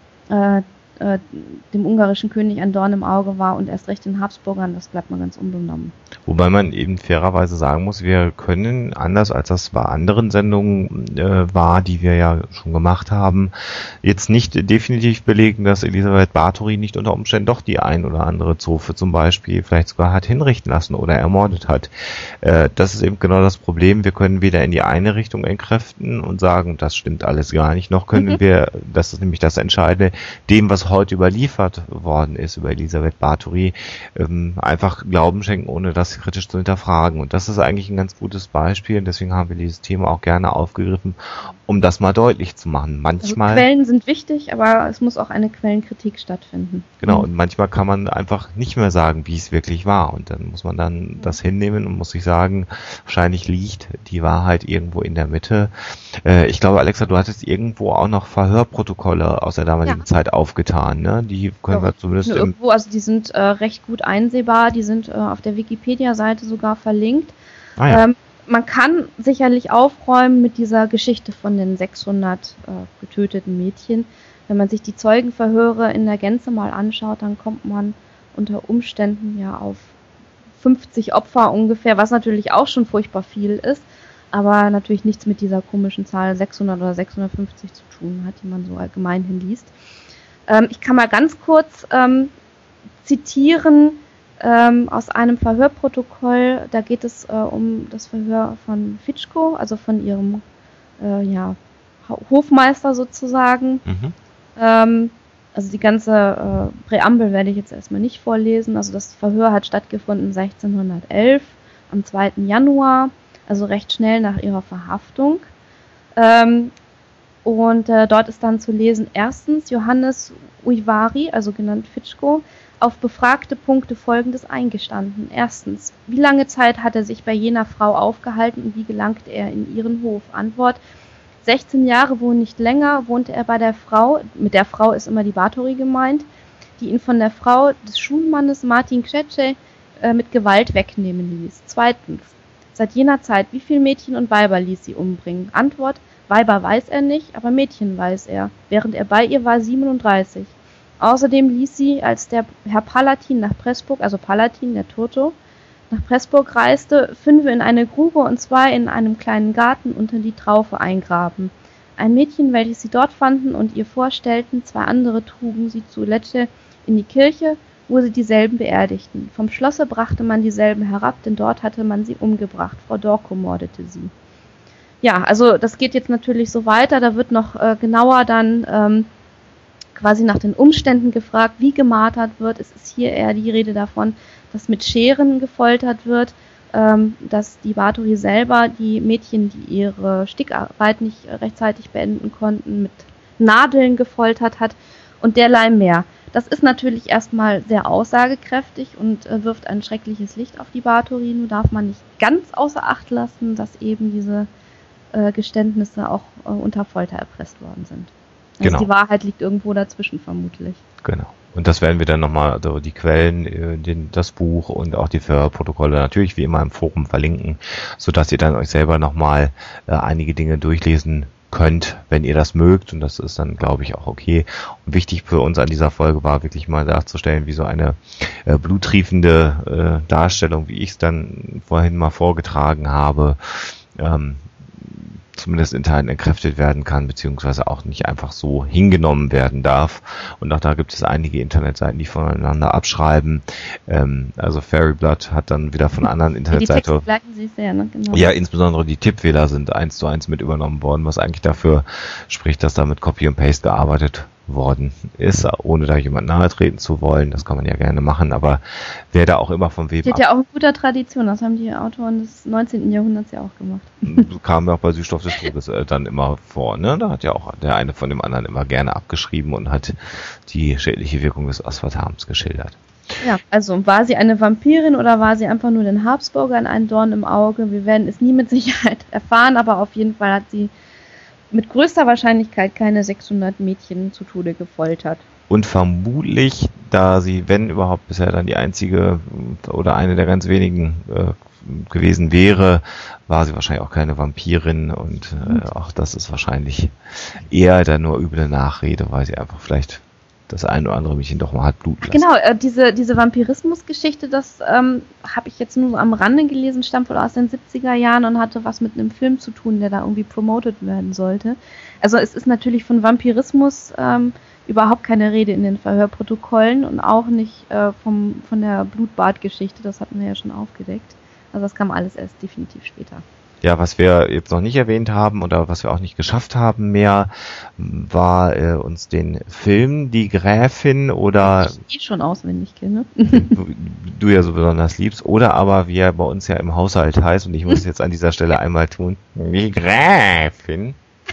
dem ungarischen König ein Dorn im Auge war und erst recht den Habsburgern, das bleibt mal ganz unbenommen. Wobei man eben fairerweise sagen muss, wir können, anders als das bei anderen Sendungen war, die wir ja schon gemacht haben, jetzt nicht definitiv belegen, dass Elisabeth Báthory nicht unter Umständen doch die ein oder andere Zofe zum Beispiel vielleicht sogar hat hinrichten lassen oder ermordet hat. Das ist eben genau das Problem. Wir können weder in die eine Richtung entkräften und sagen, das stimmt alles gar nicht, noch können wir, das ist nämlich das Entscheidende, dem, was heute überliefert worden ist über Elisabeth Báthory, einfach Glauben schenken, ohne das kritisch zu hinterfragen. Und das ist eigentlich ein ganz gutes Beispiel und deswegen haben wir dieses Thema auch gerne aufgegriffen, um das mal deutlich zu machen. Manchmal, also Quellen sind wichtig, aber es muss auch eine Quellenkritik stattfinden. Genau, und manchmal kann man einfach nicht mehr sagen, wie es wirklich war. Und dann muss man dann das hinnehmen und muss sich sagen, wahrscheinlich liegt die Wahrheit irgendwo in der Mitte. Ich glaube, Alexa, du hattest irgendwo auch noch Verhörprotokolle aus der damaligen Zeit aufgetan. Ne? Die können wir zumindest irgendwo, also die sind recht gut einsehbar, die sind auf der Wikipedia-Seite sogar verlinkt. Ah, ja. Man kann sicherlich aufräumen mit dieser Geschichte von den 600 getöteten Mädchen. Wenn man sich die Zeugenverhöre in der Gänze mal anschaut, dann kommt man unter Umständen ja auf 50 Opfer ungefähr, was natürlich auch schon furchtbar viel ist, aber natürlich nichts mit dieser komischen Zahl 600 oder 650 zu tun hat, die man so allgemein hinliest. Ich kann mal ganz kurz zitieren aus einem Verhörprotokoll. Da geht es um das Verhör von Fitschko, also von ihrem Hofmeister sozusagen. Also die ganze Präambel werde ich jetzt erstmal nicht vorlesen. Also das Verhör hat stattgefunden 1611 am 2. Januar, also recht schnell nach ihrer Verhaftung. Und dort ist dann zu lesen, erstens, Johannes Ujvari, also genannt Fitschko, auf befragte Punkte Folgendes eingestanden. Erstens, wie lange Zeit hat er sich bei jener Frau aufgehalten und wie gelangte er in ihren Hof? Antwort, 16 Jahre, wo nicht länger, wohnte er bei der Frau, mit der Frau ist immer die Báthory gemeint, die ihn von der Frau des Schulmannes Martin Křeče mit Gewalt wegnehmen ließ. Zweitens, seit jener Zeit, wie viele Mädchen und Weiber ließ sie umbringen? Antwort, Weiber weiß er nicht, aber Mädchen weiß er, während er bei ihr war 37. Außerdem ließ sie, als der Herr Palatin nach Pressburg, also Palatin, der Toto, nach Pressburg reiste, 5 in eine Grube und 2 in einem kleinen Garten unter die Traufe eingraben. Ein Mädchen, welches sie dort fanden und ihr vorstellten, 2 andere trugen sie zu Lecce in die Kirche, wo sie dieselben beerdigten. Vom Schlosse brachte man dieselben herab, denn dort hatte man sie umgebracht. Frau Dorko mordete sie. Ja, also das geht jetzt natürlich so weiter, da wird noch genauer dann quasi nach den Umständen gefragt, wie gemartert wird. Es ist hier eher die Rede davon, dass mit Scheren gefoltert wird, dass die Báthory selber die Mädchen, die ihre Stickarbeit nicht rechtzeitig beenden konnten, mit Nadeln gefoltert hat und derlei mehr. Das ist natürlich erstmal sehr aussagekräftig und wirft ein schreckliches Licht auf die Báthory. Nur darf man nicht ganz außer Acht lassen, dass eben diese Geständnisse auch unter Folter erpresst worden sind. Also Genau. Die Wahrheit liegt irgendwo dazwischen vermutlich. Genau. Und das werden wir dann nochmal, also die Quellen, das Buch und auch die Verhörprotokolle natürlich wie immer im Forum verlinken, sodass ihr dann euch selber nochmal einige Dinge durchlesen könnt, wenn ihr das mögt. Und das ist dann, glaube ich, auch okay. Und wichtig für uns an dieser Folge war wirklich mal darzustellen, wie so eine bluttriefende Darstellung, wie ich es dann vorhin mal vorgetragen habe, zumindest in Teilen entkräftet werden kann, beziehungsweise auch nicht einfach so hingenommen werden darf. Und auch da gibt es einige Internetseiten, die voneinander abschreiben. Also Fairy Blood hat dann wieder von anderen Internetseiten... Die Texte gleichen sich sehr, ne? Genau. Ja, insbesondere die Tippfehler sind 1:1 mit übernommen worden, was eigentlich dafür spricht, dass da mit Copy und Paste gearbeitet worden ist, ohne da jemand nahe treten zu wollen. Das kann man ja gerne machen, aber wer da auch immer vom Weben Steht ja auch in guter Tradition, das haben die Autoren des 19. Jahrhunderts ja auch gemacht. kam ja auch bei Süßstoff des Todes dann immer vor, ne? Da hat ja auch der eine von dem anderen immer gerne abgeschrieben und hat die schädliche Wirkung des Aspartams geschildert. Ja, also war sie eine Vampirin oder war sie einfach nur den Habsburgern ein Dorn im Auge? Wir werden es nie mit Sicherheit erfahren, aber auf jeden Fall hat sie mit größter Wahrscheinlichkeit keine 600 Mädchen zu Tode gefoltert. Und vermutlich, da sie, wenn überhaupt bisher dann die einzige oder eine der ganz wenigen gewesen wäre, war sie wahrscheinlich auch keine Vampirin und auch das ist wahrscheinlich eher dann nur üble Nachrede, weil sie einfach vielleicht das ein oder andere Mädchen doch mal hat Blut lassen. Genau, diese Vampirismus-Geschichte, das habe ich jetzt nur so am Rande gelesen, stammt wohl aus den 70er Jahren und hatte was mit einem Film zu tun, der da irgendwie promoted werden sollte. Also es ist natürlich von Vampirismus überhaupt keine Rede in den Verhörprotokollen und auch nicht von der Blutbad-Geschichte, das hatten wir ja schon aufgedeckt. Also das kam alles erst definitiv später. Ja, was wir jetzt noch nicht erwähnt haben oder was wir auch nicht geschafft haben mehr, war uns den Film Die Gräfin oder... Ich schon auswendig kenne. du ja so besonders liebst. Oder aber, wie er bei uns ja im Haushalt heißt, und ich muss es jetzt an dieser Stelle einmal tun, Die Gräfin.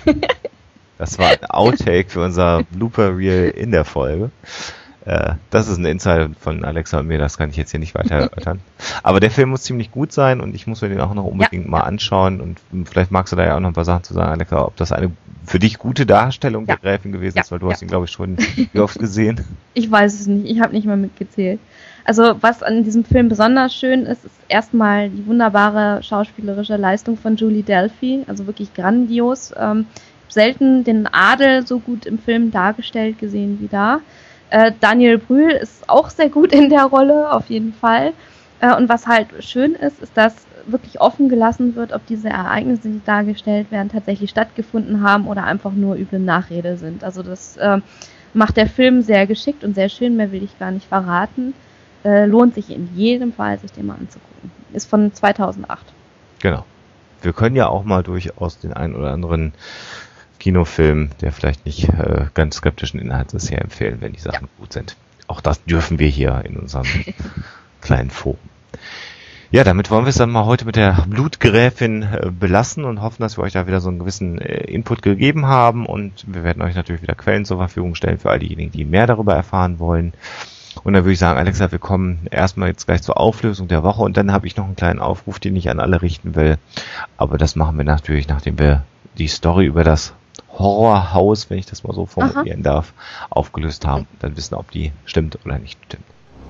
Das war ein Outtake für unser Blooper-Reel in der Folge. Das ist ein Insider von Alexa und mir, das kann ich jetzt hier nicht weiter erörtern. Aber der Film muss ziemlich gut sein und ich muss mir den auch noch unbedingt mal anschauen und vielleicht magst du da ja auch noch ein paar Sachen zu sagen, Alexa, ob das eine für dich gute Darstellung der Gräfin gewesen ist, weil du hast ihn, glaube ich, schon wie oft gesehen. Ich weiß es nicht, ich habe nicht mal mitgezählt. Also was an diesem Film besonders schön ist, ist erstmal die wunderbare schauspielerische Leistung von Julie Delpy, also wirklich grandios. Selten den Adel so gut im Film dargestellt gesehen wie da. Daniel Brühl ist auch sehr gut in der Rolle, auf jeden Fall. Und was halt schön ist, ist, dass wirklich offen gelassen wird, ob diese Ereignisse, die dargestellt werden, tatsächlich stattgefunden haben oder einfach nur üble Nachrede sind. Also das macht der Film sehr geschickt und sehr schön, mehr will ich gar nicht verraten. Lohnt sich in jedem Fall, sich den mal anzugucken. Ist von 2008. Genau. Wir können ja auch mal durchaus den einen oder anderen Kinofilm, der vielleicht nicht ganz skeptischen Inhalts ist, hier empfehlen, wenn die Sachen gut sind. Auch das dürfen wir hier in unserem kleinen Forum. Ja, damit wollen wir es dann mal heute mit der Blutgräfin belassen und hoffen, dass wir euch da wieder so einen gewissen Input gegeben haben und wir werden euch natürlich wieder Quellen zur Verfügung stellen für all diejenigen, die mehr darüber erfahren wollen. Und dann würde ich sagen, Alexa, wir kommen erstmal jetzt gleich zur Auflösung der Woche und dann habe ich noch einen kleinen Aufruf, den ich an alle richten will. Aber das machen wir natürlich, nachdem wir die Story über das Horrorhaus, wenn ich das mal so formulieren darf, aufgelöst haben. Dann wissen, ob die stimmt oder nicht stimmt.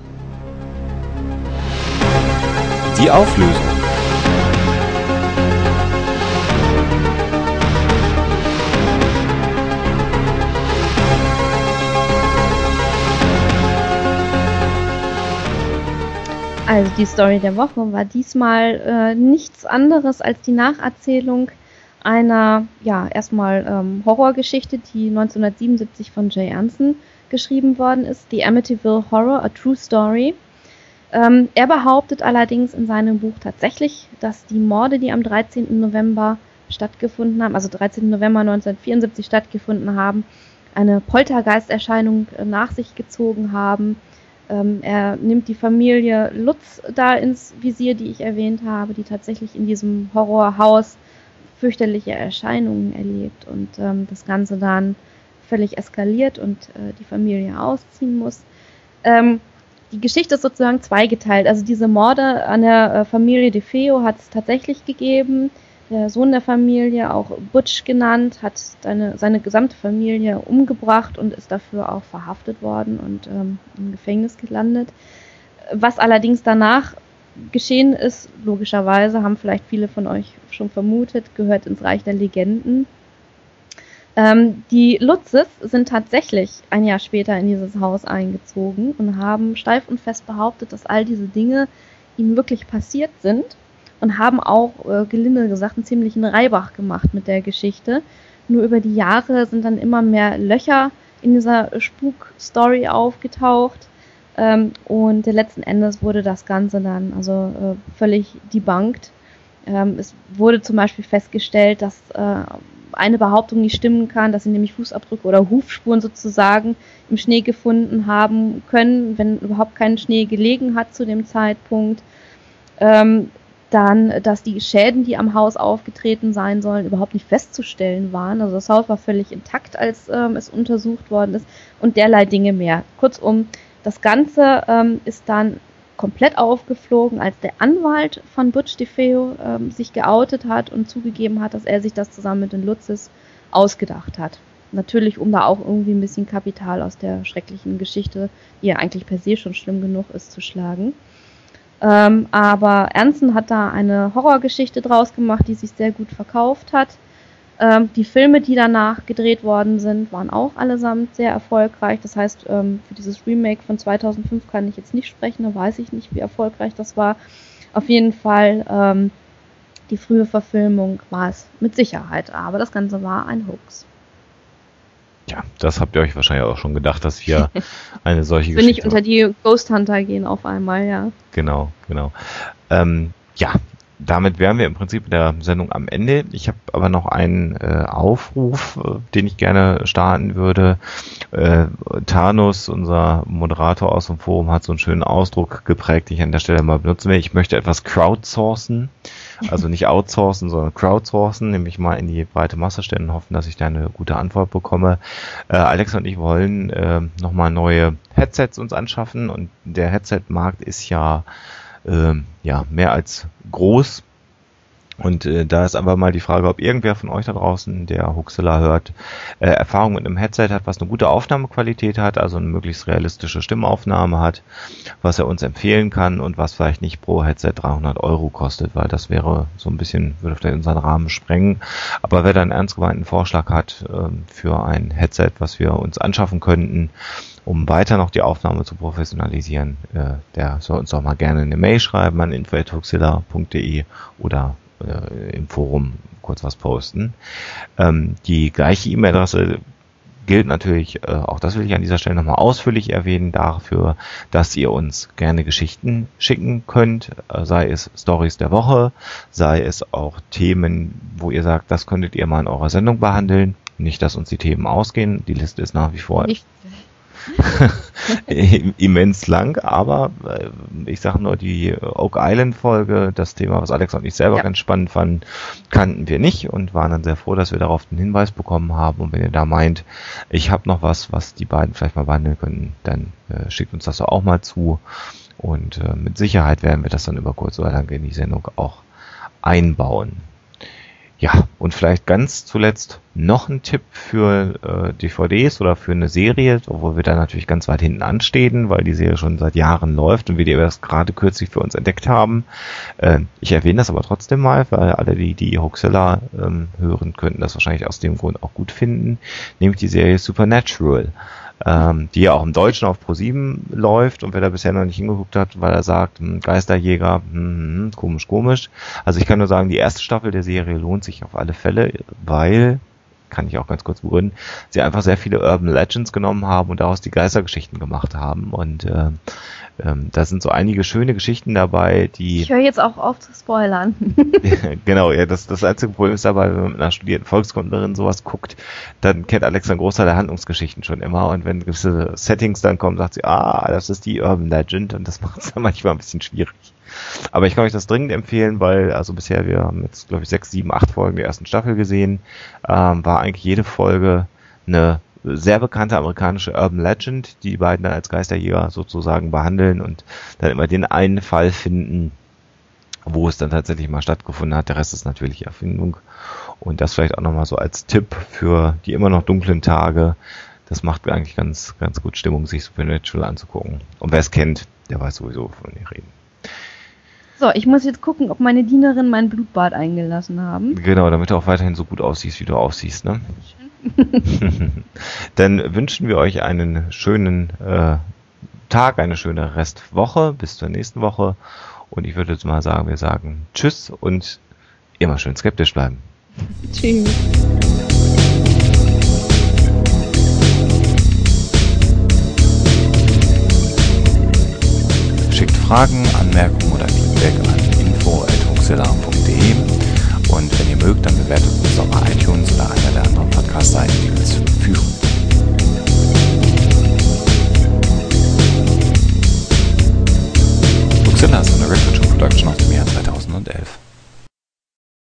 Die Auflösung. Also die Story der Woche war diesmal nichts anderes als die Nacherzählung einer, ja, erstmal Horrorgeschichte, die 1977 von Jay Anson geschrieben worden ist, The Amityville Horror, A True Story. Er behauptet allerdings in seinem Buch tatsächlich, dass die Morde, die am 13. November stattgefunden haben, also 13. November 1974 stattgefunden haben, eine Poltergeisterscheinung nach sich gezogen haben. Er nimmt die Familie Lutz da ins Visier, die ich erwähnt habe, die tatsächlich in diesem Horrorhaus fürchterliche Erscheinungen erlebt und das Ganze dann völlig eskaliert und die Familie ausziehen muss. Die Geschichte ist sozusagen zweigeteilt. Also diese Morde an der Familie DeFeo hat es tatsächlich gegeben. Der Sohn der Familie, auch Butch genannt, hat seine gesamte Familie umgebracht und ist dafür auch verhaftet worden und im Gefängnis gelandet. Was allerdings danach geschehen ist, logischerweise, haben vielleicht viele von euch schon vermutet, gehört ins Reich der Legenden. Die Lutzes sind tatsächlich ein Jahr später in dieses Haus eingezogen und haben steif und fest behauptet, dass all diese Dinge ihnen wirklich passiert sind und haben auch, gelinde gesagt, einen ziemlichen Reibach gemacht mit der Geschichte. Nur über die Jahre sind dann immer mehr Löcher in dieser Spuk-Story aufgetaucht und letzten Endes wurde das Ganze dann also völlig debunked. Es wurde zum Beispiel festgestellt, dass eine Behauptung nicht stimmen kann, dass sie nämlich Fußabdrücke oder Hufspuren sozusagen im Schnee gefunden haben können, wenn überhaupt kein Schnee gelegen hat zu dem Zeitpunkt. Dann, dass die Schäden, die am Haus aufgetreten sein sollen, überhaupt nicht festzustellen waren. Also das Haus war völlig intakt, als es untersucht worden ist und derlei Dinge mehr. Kurzum, das Ganze ist dann komplett aufgeflogen, als der Anwalt von Butch DeFeo sich geoutet hat und zugegeben hat, dass er sich das zusammen mit den Lutzes ausgedacht hat. Natürlich, um da auch irgendwie ein bisschen Kapital aus der schrecklichen Geschichte, die ja eigentlich per se schon schlimm genug ist, zu schlagen. Aber Ernsten hat da eine Horrorgeschichte draus gemacht, die sich sehr gut verkauft hat. Die Filme, die danach gedreht worden sind, waren auch allesamt sehr erfolgreich. Das heißt, für dieses Remake von 2005 kann ich jetzt nicht sprechen, da weiß ich nicht, wie erfolgreich das war. Auf jeden Fall, die frühe Verfilmung war es mit Sicherheit, aber das Ganze war ein Hoax. Ja, das habt ihr euch wahrscheinlich auch schon gedacht, dass wir eine solche Wenn Geschichte... nicht unter die Ghost Hunter gehen auf einmal, ja. Genau. Ja, damit wären wir im Prinzip der Sendung am Ende. Ich habe aber noch einen Aufruf, den ich gerne starten würde. Thanos, unser Moderator aus dem Forum, hat so einen schönen Ausdruck geprägt, den ich an der Stelle mal benutzen will. Ich möchte etwas crowdsourcen, also nicht outsourcen, sondern crowdsourcen, nämlich mal in die breite Masse stellen und hoffen, dass ich da eine gute Antwort bekomme. Alex und ich wollen nochmal neue Headsets uns anschaffen und der Headset-Markt ist ja mehr als groß. Und da ist einfach mal die Frage, ob irgendwer von euch da draußen, der Huxilla hört, Erfahrung mit einem Headset hat, was eine gute Aufnahmequalität hat, also eine möglichst realistische Stimmaufnahme hat, was er uns empfehlen kann und was vielleicht nicht pro Headset 300 € kostet, weil das wäre so ein bisschen, würde vielleicht unseren Rahmen sprengen. Aber wer da einen ernst gemeinten Vorschlag hat für ein Headset, was wir uns anschaffen könnten, um weiter noch die Aufnahme zu professionalisieren, der soll uns doch mal gerne eine Mail schreiben an info@huxilla.de oder im Forum kurz was posten. Die gleiche E-Mail-Adresse gilt natürlich, auch das will ich an dieser Stelle nochmal ausführlich erwähnen, dafür, dass ihr uns gerne Geschichten schicken könnt, sei es Stories der Woche, sei es auch Themen, wo ihr sagt, das könntet ihr mal in eurer Sendung behandeln. Nicht, dass uns die Themen ausgehen, die Liste ist nach wie vor nicht immens lang, aber ich sage nur, die Oak Island Folge, das Thema, was Alex und ich selber ganz spannend fanden, kannten wir nicht und waren dann sehr froh, dass wir darauf den Hinweis bekommen haben. Und wenn ihr da meint, ich habe noch was die beiden vielleicht mal behandeln können, dann schickt uns das doch auch mal zu und mit Sicherheit werden wir das dann über kurz oder lang in die Sendung auch einbauen. Ja, und vielleicht ganz zuletzt noch ein Tipp für DVDs oder für eine Serie, obwohl wir da natürlich ganz weit hinten anstehen, weil die Serie schon seit Jahren läuft und wir die erst gerade kürzlich für uns entdeckt haben. Ich erwähne das aber trotzdem mal, weil alle, die Huxilla hören, könnten das wahrscheinlich aus dem Grund auch gut finden, nämlich die Serie Supernatural, die ja auch im Deutschen auf Pro7 läuft und wer da bisher noch nicht hingeguckt hat, weil er sagt, Geisterjäger, komisch. Also ich kann nur sagen, die erste Staffel der Serie lohnt sich auf alle Fälle, weil, kann ich auch ganz kurz begründen, sie einfach sehr viele Urban Legends genommen haben und daraus die Geistergeschichten gemacht haben und da sind so einige schöne Geschichten dabei, die... Ich höre jetzt auch auf zu spoilern. Genau, ja, das einzige Problem ist dabei, wenn man mit einer studierten Volkskundlerin sowas guckt, dann kennt Alex einen Großteil der Handlungsgeschichten schon immer und wenn gewisse Settings dann kommen, sagt sie, das ist die Urban Legend und das macht es dann manchmal ein bisschen schwierig. Aber ich kann euch das dringend empfehlen, weil also bisher, wir haben jetzt glaube ich 6, 7, 8 Folgen der ersten Staffel gesehen, war eigentlich jede Folge eine sehr bekannte amerikanische Urban Legend, die beiden dann als Geisterjäger sozusagen behandeln und dann immer den einen Fall finden, wo es dann tatsächlich mal stattgefunden hat. Der Rest ist natürlich Erfindung. Und das vielleicht auch nochmal so als Tipp für die immer noch dunklen Tage. Das macht mir eigentlich ganz, ganz gut Stimmung, sich Supernatural anzugucken. Und wer es kennt, der weiß sowieso, wovon wir reden. So, ich muss jetzt gucken, ob meine Dienerin mein Blutbad eingelassen haben. Genau, damit du auch weiterhin so gut aussiehst, wie du aussiehst, ne? Dann wünschen wir euch einen schönen Tag, eine schöne Restwoche. Bis zur nächsten Woche. Und ich würde jetzt mal sagen, wir sagen Tschüss und immer schön skeptisch bleiben. Tschüss. Schickt Fragen, Anmerkungen oder Feedback an info@huxilla.de. www.ftf.de